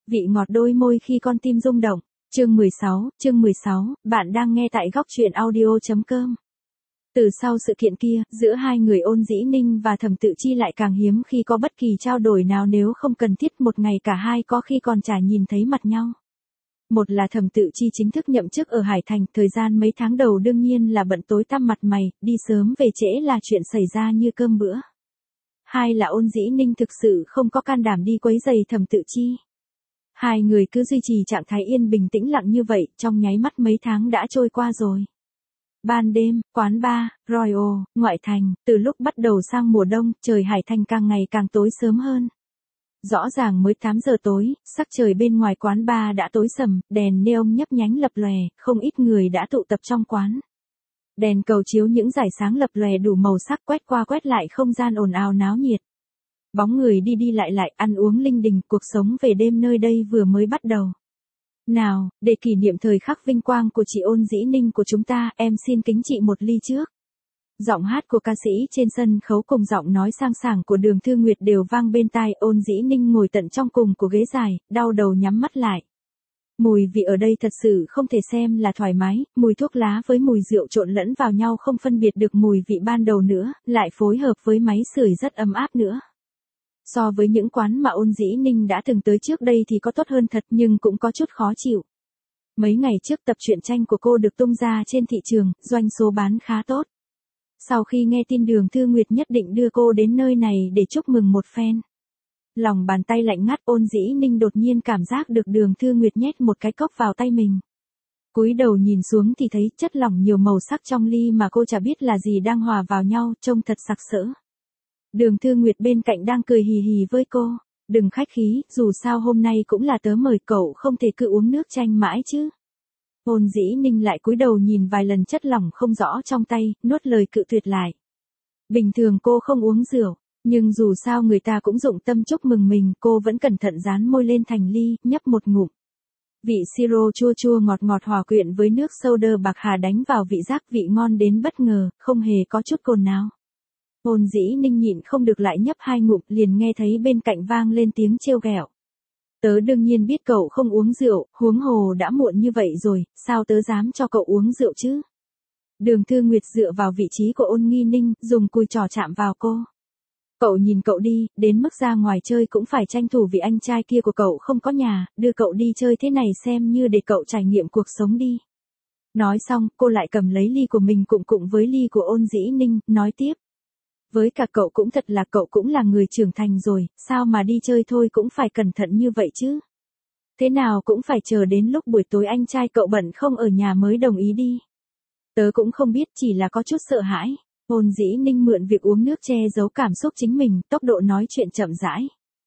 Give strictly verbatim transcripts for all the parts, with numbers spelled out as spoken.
Vị ngọt đôi môi khi con tim rung động. Chương mười sáu, chương mười sáu, bạn đang nghe tại góc truyện audio.com. Từ sau sự kiện kia, giữa hai người Ôn Dĩ Ninh và Thẩm Tự Chi lại càng hiếm khi có bất kỳ trao đổi nào, nếu không cần thiết một ngày cả hai có khi còn chả nhìn thấy mặt nhau. Một là Thẩm Tự Chi chính thức nhậm chức ở Hải Thành, thời gian mấy tháng đầu đương nhiên là bận tối tăm mặt mày, đi sớm về trễ là chuyện xảy ra như cơm bữa. Hai là Ôn Dĩ Ninh thực sự không có can đảm đi quấy rầy Thẩm Tự Chi. Hai người cứ duy trì trạng thái yên bình tĩnh lặng như vậy, trong nháy mắt mấy tháng đã trôi qua rồi. Ban đêm, quán bar, Royal, ngoại thành, từ lúc bắt đầu sang mùa đông, trời Hải Thành càng ngày càng tối sớm hơn. Rõ ràng mới tám giờ tối, sắc trời bên ngoài quán bar đã tối sầm, đèn neon nhấp nhánh lập lòe, không ít người đã tụ tập trong quán. Đèn cầu chiếu những dải sáng lập lòe đủ màu sắc quét qua quét lại, không gian ồn ào náo nhiệt. Bóng người đi đi lại lại, ăn uống linh đình, cuộc sống về đêm nơi đây vừa mới bắt đầu. Nào, để kỷ niệm thời khắc vinh quang của chị Ôn Dĩ Ninh của chúng ta, em xin kính chị một ly trước. Giọng hát của ca sĩ trên sân khấu cùng giọng nói sang sảng của Đường Thư Nguyệt đều vang bên tai. Ôn Dĩ Ninh ngồi tận trong cùng của ghế dài, đau đầu nhắm mắt lại. Mùi vị ở đây thật sự không thể xem là thoải mái, mùi thuốc lá với mùi rượu trộn lẫn vào nhau không phân biệt được mùi vị ban đầu nữa, lại phối hợp với máy sưởi rất ấm áp nữa. So với những quán mà Ôn Dĩ Ninh đã từng tới trước đây thì có tốt hơn thật, nhưng cũng có chút khó chịu. Mấy ngày trước tập truyện tranh của cô được tung ra trên thị trường, doanh số bán khá tốt. Sau khi nghe tin Đường Thư Nguyệt nhất định đưa cô đến nơi này để chúc mừng một phen. Lòng bàn tay lạnh ngắt, Ôn Dĩ Ninh đột nhiên cảm giác được Đường Thư Nguyệt nhét một cái cốc vào tay mình. Cúi đầu nhìn xuống thì thấy chất lỏng nhiều màu sắc trong ly mà cô chả biết là gì đang hòa vào nhau, trông thật sặc sỡ. Đường Thư Nguyệt bên cạnh đang cười hì hì với cô. Đừng khách khí, dù sao hôm nay cũng là tớ mời cậu, không thể cứ uống nước chanh mãi chứ. Ôn Dĩ Ninh lại cúi đầu nhìn vài lần chất lỏng không rõ trong tay, nuốt lời cự tuyệt lại. Bình thường cô không uống rượu, nhưng dù sao người ta cũng dụng tâm chúc mừng mình, cô vẫn cẩn thận dán môi lên thành ly, nhấp một ngụm. Vị siro chua chua ngọt ngọt hòa quyện với nước soda bạc hà đánh vào vị giác, vị ngon đến bất ngờ, không hề có chút cồn nào. Ôn Dĩ Ninh nhịn không được lại nhấp hai ngụm, liền nghe thấy bên cạnh vang lên tiếng trêu ghẹo. Tớ đương nhiên biết cậu không uống rượu, huống hồ đã muộn như vậy rồi, sao tớ dám cho cậu uống rượu chứ? Đường Thư Nguyệt dựa vào vị trí của Ôn Nghi Ninh, dùng cùi trò chạm vào cô. Cậu nhìn cậu đi, đến mức ra ngoài chơi cũng phải tranh thủ vì anh trai kia của cậu không có nhà, đưa cậu đi chơi thế này xem như để cậu trải nghiệm cuộc sống đi. Nói xong, cô lại cầm lấy ly của mình cụng cụng với ly của Ôn Dĩ Ninh, nói tiếp. Với cả cậu cũng thật là cậu cũng là người trưởng thành rồi, sao mà đi chơi thôi cũng phải cẩn thận như vậy chứ. Thế nào cũng phải chờ đến lúc buổi tối anh trai cậu bận không ở nhà mới đồng ý đi. Tớ cũng không biết, chỉ là có chút sợ hãi. Ôn Dĩ Ninh mượn việc uống nước che giấu cảm xúc chính mình, tốc độ nói chuyện chậm rãi.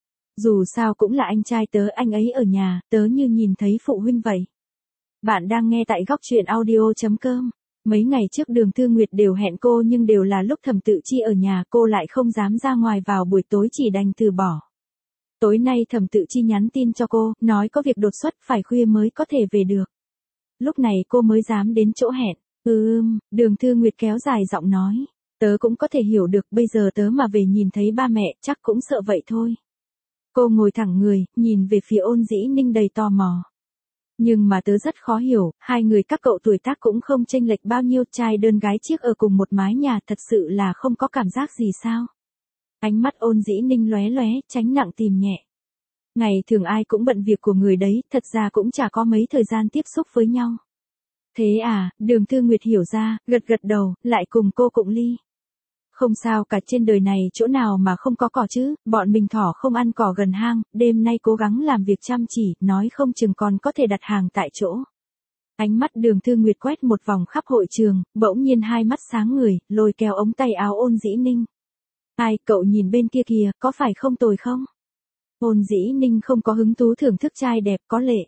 Dù sao cũng là anh trai tớ, anh ấy ở nhà, tớ như nhìn thấy phụ huynh vậy. Bạn đang nghe tại góc truyện audio.com. Mấy ngày trước Đường Thư Nguyệt đều hẹn cô nhưng đều là lúc Thẩm Tự Chi ở nhà, cô lại không dám ra ngoài vào buổi tối chỉ đành từ bỏ. Tối nay Thẩm Tự Chi nhắn tin cho cô, nói có việc đột xuất phải khuya mới có thể về được. Lúc này cô mới dám đến chỗ hẹn. Ừm, Đường Thư Nguyệt kéo dài giọng nói. Tớ cũng có thể hiểu được, bây giờ tớ mà về nhìn thấy ba mẹ, chắc cũng sợ vậy thôi. Cô ngồi thẳng người, nhìn về phía Ôn Dĩ Ninh đầy tò mò. Nhưng mà tớ rất khó hiểu, hai người các cậu tuổi tác cũng không chênh lệch bao nhiêu, trai đơn gái chiếc ở cùng một mái nhà, thật sự là không có cảm giác gì sao? Ánh mắt Ôn Dĩ Ninh lóe lóe, tránh nặng tìm nhẹ. Ngày thường ai cũng bận việc của người đấy, thật ra cũng chả có mấy thời gian tiếp xúc với nhau. Thế à, Đường Thư Nguyệt hiểu ra, gật gật đầu, lại cùng cô cụng ly. Không sao cả, trên đời này chỗ nào mà không có cỏ chứ, bọn mình thỏ không ăn cỏ gần hang, đêm nay cố gắng làm việc chăm chỉ, nói không chừng còn có thể đặt hàng tại chỗ. Ánh mắt Đường Thư Nguyệt quét một vòng khắp hội trường, bỗng nhiên hai mắt sáng người, lôi kéo ống tay áo Ôn Dĩ Ninh. Ai, cậu nhìn bên kia kìa, có phải không tồi không? Ôn Dĩ Ninh không có hứng thú thưởng thức trai đẹp có lệ.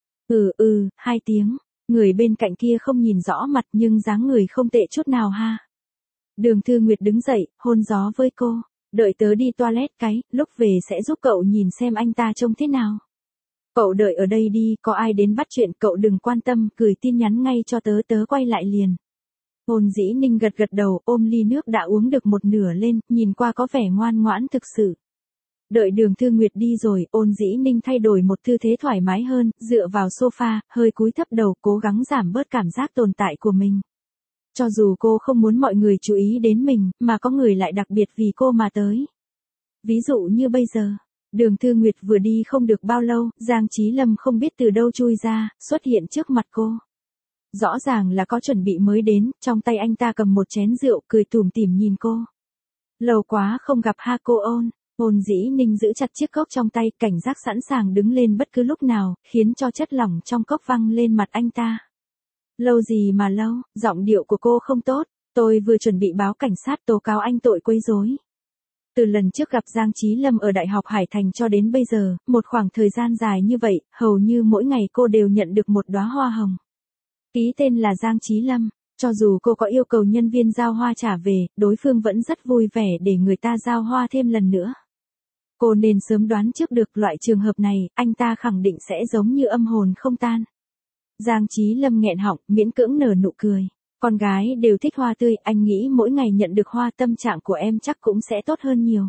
Ừ ừ, hai tiếng, người bên cạnh kia không nhìn rõ mặt nhưng dáng người không tệ chút nào ha. Đường Thư Nguyệt đứng dậy, hôn gió với cô. Đợi tớ đi toilet cái, lúc về sẽ giúp cậu nhìn xem anh ta trông thế nào. Cậu đợi ở đây đi, có ai đến bắt chuyện cậu đừng quan tâm, gửi tin nhắn ngay cho tớ, tớ quay lại liền. Ôn Dĩ Ninh gật gật đầu, ôm ly nước đã uống được một nửa lên, nhìn qua có vẻ ngoan ngoãn thực sự. Đợi Đường Thư Nguyệt đi rồi, Ôn Dĩ Ninh thay đổi một tư thế thoải mái hơn, dựa vào sofa, hơi cúi thấp đầu, cố gắng giảm bớt cảm giác tồn tại của mình. Cho dù cô không muốn mọi người chú ý đến mình, mà có người lại đặc biệt vì cô mà tới. Ví dụ như bây giờ, Đường Thư Nguyệt vừa đi không được bao lâu, Giang Chí Lâm không biết từ đâu chui ra, xuất hiện trước mặt cô. Rõ ràng là có chuẩn bị mới đến, trong tay anh ta cầm một chén rượu, cười tủm tỉm nhìn cô. Lâu quá không gặp ha cô Ôn. Ôn Dĩ Ninh giữ chặt chiếc cốc trong tay, cảnh giác sẵn sàng đứng lên bất cứ lúc nào, khiến cho chất lỏng trong cốc văng lên mặt anh ta. Lâu gì mà lâu, giọng điệu của cô không tốt, tôi vừa chuẩn bị báo cảnh sát tố cáo anh tội quấy rối. Từ lần trước gặp Giang Chí Lâm ở Đại học Hải Thành cho đến bây giờ, một khoảng thời gian dài như vậy, hầu như mỗi ngày cô đều nhận được một đóa hoa hồng. Ký tên là Giang Chí Lâm, cho dù cô có yêu cầu nhân viên giao hoa trả về, đối phương vẫn rất vui vẻ để người ta giao hoa thêm lần nữa. Cô nên sớm đoán trước được loại trường hợp này, anh ta khẳng định sẽ giống như âm hồn không tan. Giang Chí Lâm nghẹn họng, miễn cưỡng nở nụ cười. Con gái đều thích hoa tươi, anh nghĩ mỗi ngày nhận được hoa tâm trạng của em chắc cũng sẽ tốt hơn nhiều.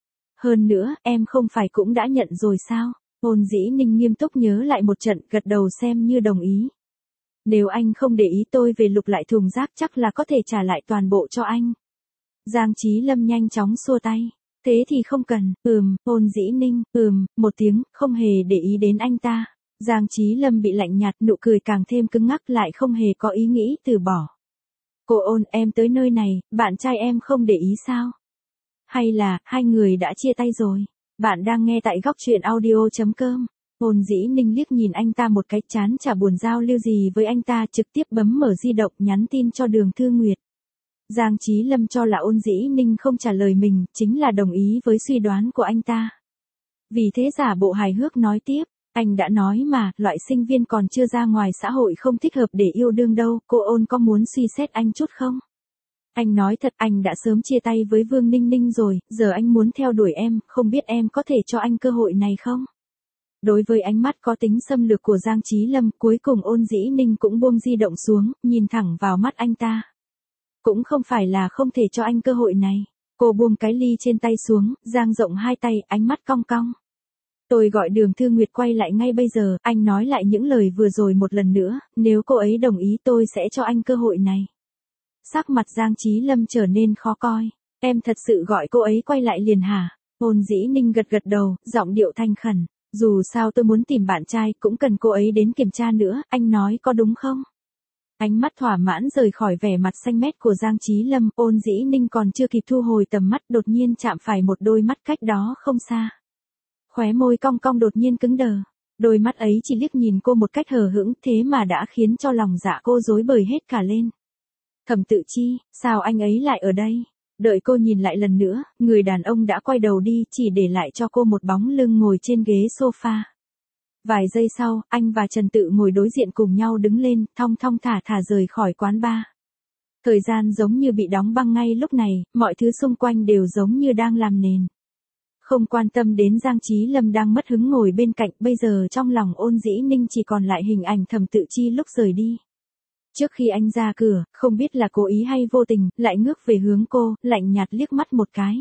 Hơn nữa, em không phải cũng đã nhận rồi sao? Ôn Dĩ Ninh nghiêm túc nhớ lại một trận, gật đầu xem như đồng ý. Nếu anh không để ý tôi về lục lại thùng rác chắc là có thể trả lại toàn bộ cho anh. Giang Chí Lâm nhanh chóng xua tay. Thế thì không cần, ừm, Ôn Dĩ Ninh, ừm, một tiếng, không hề để ý đến anh ta. Giang Chí Lâm bị lạnh nhạt, nụ cười càng thêm cứng ngắc, lại không hề có ý nghĩ từ bỏ. Cô Ôn, em tới nơi này, bạn trai em không để ý sao? Hay là, hai người đã chia tay rồi? Bạn đang nghe tại góc truyện audio chấm com. Ôn Dĩ Ninh liếc nhìn anh ta một cái, chán chả buồn giao lưu gì với anh ta, trực tiếp bấm mở di động nhắn tin cho Đường Thư Nguyệt. Giang Chí Lâm cho là Ôn Dĩ Ninh không trả lời mình, chính là đồng ý với suy đoán của anh ta. Vì thế giả bộ hài hước nói tiếp, anh đã nói mà, loại sinh viên còn chưa ra ngoài xã hội không thích hợp để yêu đương đâu, cô Ôn có muốn suy xét anh chút không? Anh nói thật, anh đã sớm chia tay với Vương Ninh Ninh rồi, giờ anh muốn theo đuổi em, không biết em có thể cho anh cơ hội này không? Đối với ánh mắt có tính xâm lược của Giang Chí Lâm, cuối cùng Ôn Dĩ Ninh cũng buông di động xuống, nhìn thẳng vào mắt anh ta. Cũng không phải là không thể cho anh cơ hội này. Cô buông cái ly trên tay xuống, dang rộng hai tay, ánh mắt cong cong. Tôi gọi Đường Thư Nguyệt quay lại ngay bây giờ, anh nói lại những lời vừa rồi một lần nữa, nếu cô ấy đồng ý tôi sẽ cho anh cơ hội này. Sắc mặt Giang Chí Lâm trở nên khó coi. Em thật sự gọi cô ấy quay lại liền hả? Ôn Dĩ Ninh gật gật đầu, giọng điệu thanh khẩn. Dù sao tôi muốn tìm bạn trai, cũng cần cô ấy đến kiểm tra nữa, anh nói có đúng không? Ánh mắt thỏa mãn rời khỏi vẻ mặt xanh mét của Giang Chí Lâm, Ôn Dĩ Ninh còn chưa kịp thu hồi tầm mắt, đột nhiên chạm phải một đôi mắt cách đó không xa. Khóe môi cong cong đột nhiên cứng đờ. Đôi mắt ấy chỉ liếc nhìn cô một cách hờ hững, thế mà đã khiến cho lòng dạ cô rối bời hết cả lên. Thẩm Tự Chi, sao anh ấy lại ở đây? Đợi cô nhìn lại lần nữa, người đàn ông đã quay đầu đi, chỉ để lại cho cô một bóng lưng ngồi trên ghế sofa. Vài giây sau, anh và Trần Tự ngồi đối diện cùng nhau đứng lên, thong thong thả thả rời khỏi quán bar. Thời gian giống như bị đóng băng ngay lúc này, mọi thứ xung quanh đều giống như đang làm nền. Không quan tâm đến Giang Chí Lâm đang mất hứng ngồi bên cạnh, bây giờ trong lòng Ôn Dĩ Ninh chỉ còn lại hình ảnh Thẩm Tự Chi lúc rời đi. Trước khi anh ra cửa, không biết là cố ý hay vô tình, lại ngước về hướng cô, lạnh nhạt liếc mắt một cái.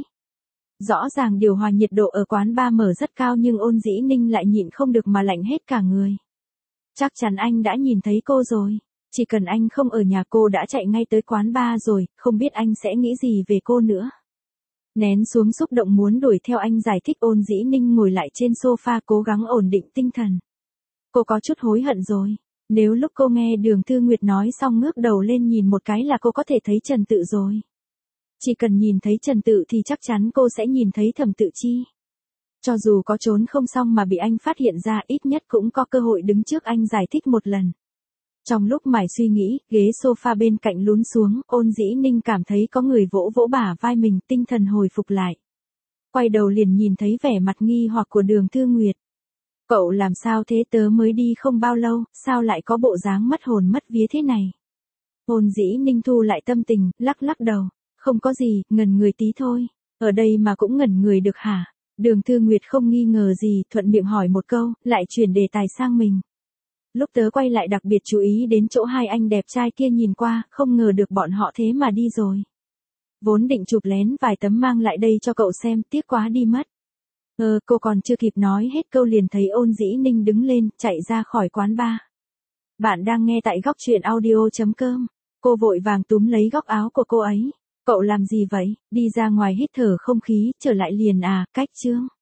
Rõ ràng điều hòa nhiệt độ ở quán bar mở rất cao nhưng Ôn Dĩ Ninh lại nhịn không được mà lạnh hết cả người. Chắc chắn anh đã nhìn thấy cô rồi. Chỉ cần anh không ở nhà cô đã chạy ngay tới quán bar rồi, không biết anh sẽ nghĩ gì về cô nữa. Nén xuống xúc động muốn đuổi theo anh giải thích, Ôn Dĩ Ninh ngồi lại trên sofa cố gắng ổn định tinh thần. Cô có chút hối hận rồi. Nếu lúc cô nghe Đường Thư Nguyệt nói xong ngước đầu lên nhìn một cái là cô có thể thấy Trần Tự rồi. Chỉ cần nhìn thấy Trần Tự thì chắc chắn cô sẽ nhìn thấy Thẩm Tự Chi. Cho dù có trốn không xong mà bị anh phát hiện ra, ít nhất cũng có cơ hội đứng trước anh giải thích một lần. Trong lúc mải suy nghĩ, ghế sofa bên cạnh lún xuống, Ôn Dĩ Ninh cảm thấy có người vỗ vỗ bả vai mình, tinh thần hồi phục lại. Quay đầu liền nhìn thấy vẻ mặt nghi hoặc của Đường Thư Nguyệt. Cậu làm sao thế, tớ mới đi không bao lâu, sao lại có bộ dáng mất hồn mất vía thế này? Ôn Dĩ Ninh thu lại tâm tình, lắc lắc đầu. Không có gì, ngẩn người tí thôi. Ở đây mà cũng ngẩn người được hả? Đường Thư Nguyệt không nghi ngờ gì, thuận miệng hỏi một câu, lại chuyển đề tài sang mình. Lúc tớ quay lại đặc biệt chú ý đến chỗ hai anh đẹp trai kia nhìn qua, không ngờ được bọn họ thế mà đi rồi. Vốn định chụp lén vài tấm mang lại đây cho cậu xem, tiếc quá đi mất. Ờ, cô còn chưa kịp nói hết câu liền thấy Ôn Dĩ Ninh đứng lên, chạy ra khỏi quán bar. Bạn đang nghe tại góc truyện audio.com. Cô vội vàng túm lấy góc áo của cô ấy. Cậu làm gì vậy? Đi ra ngoài hít thở không khí, trở lại liền à, cách Trương.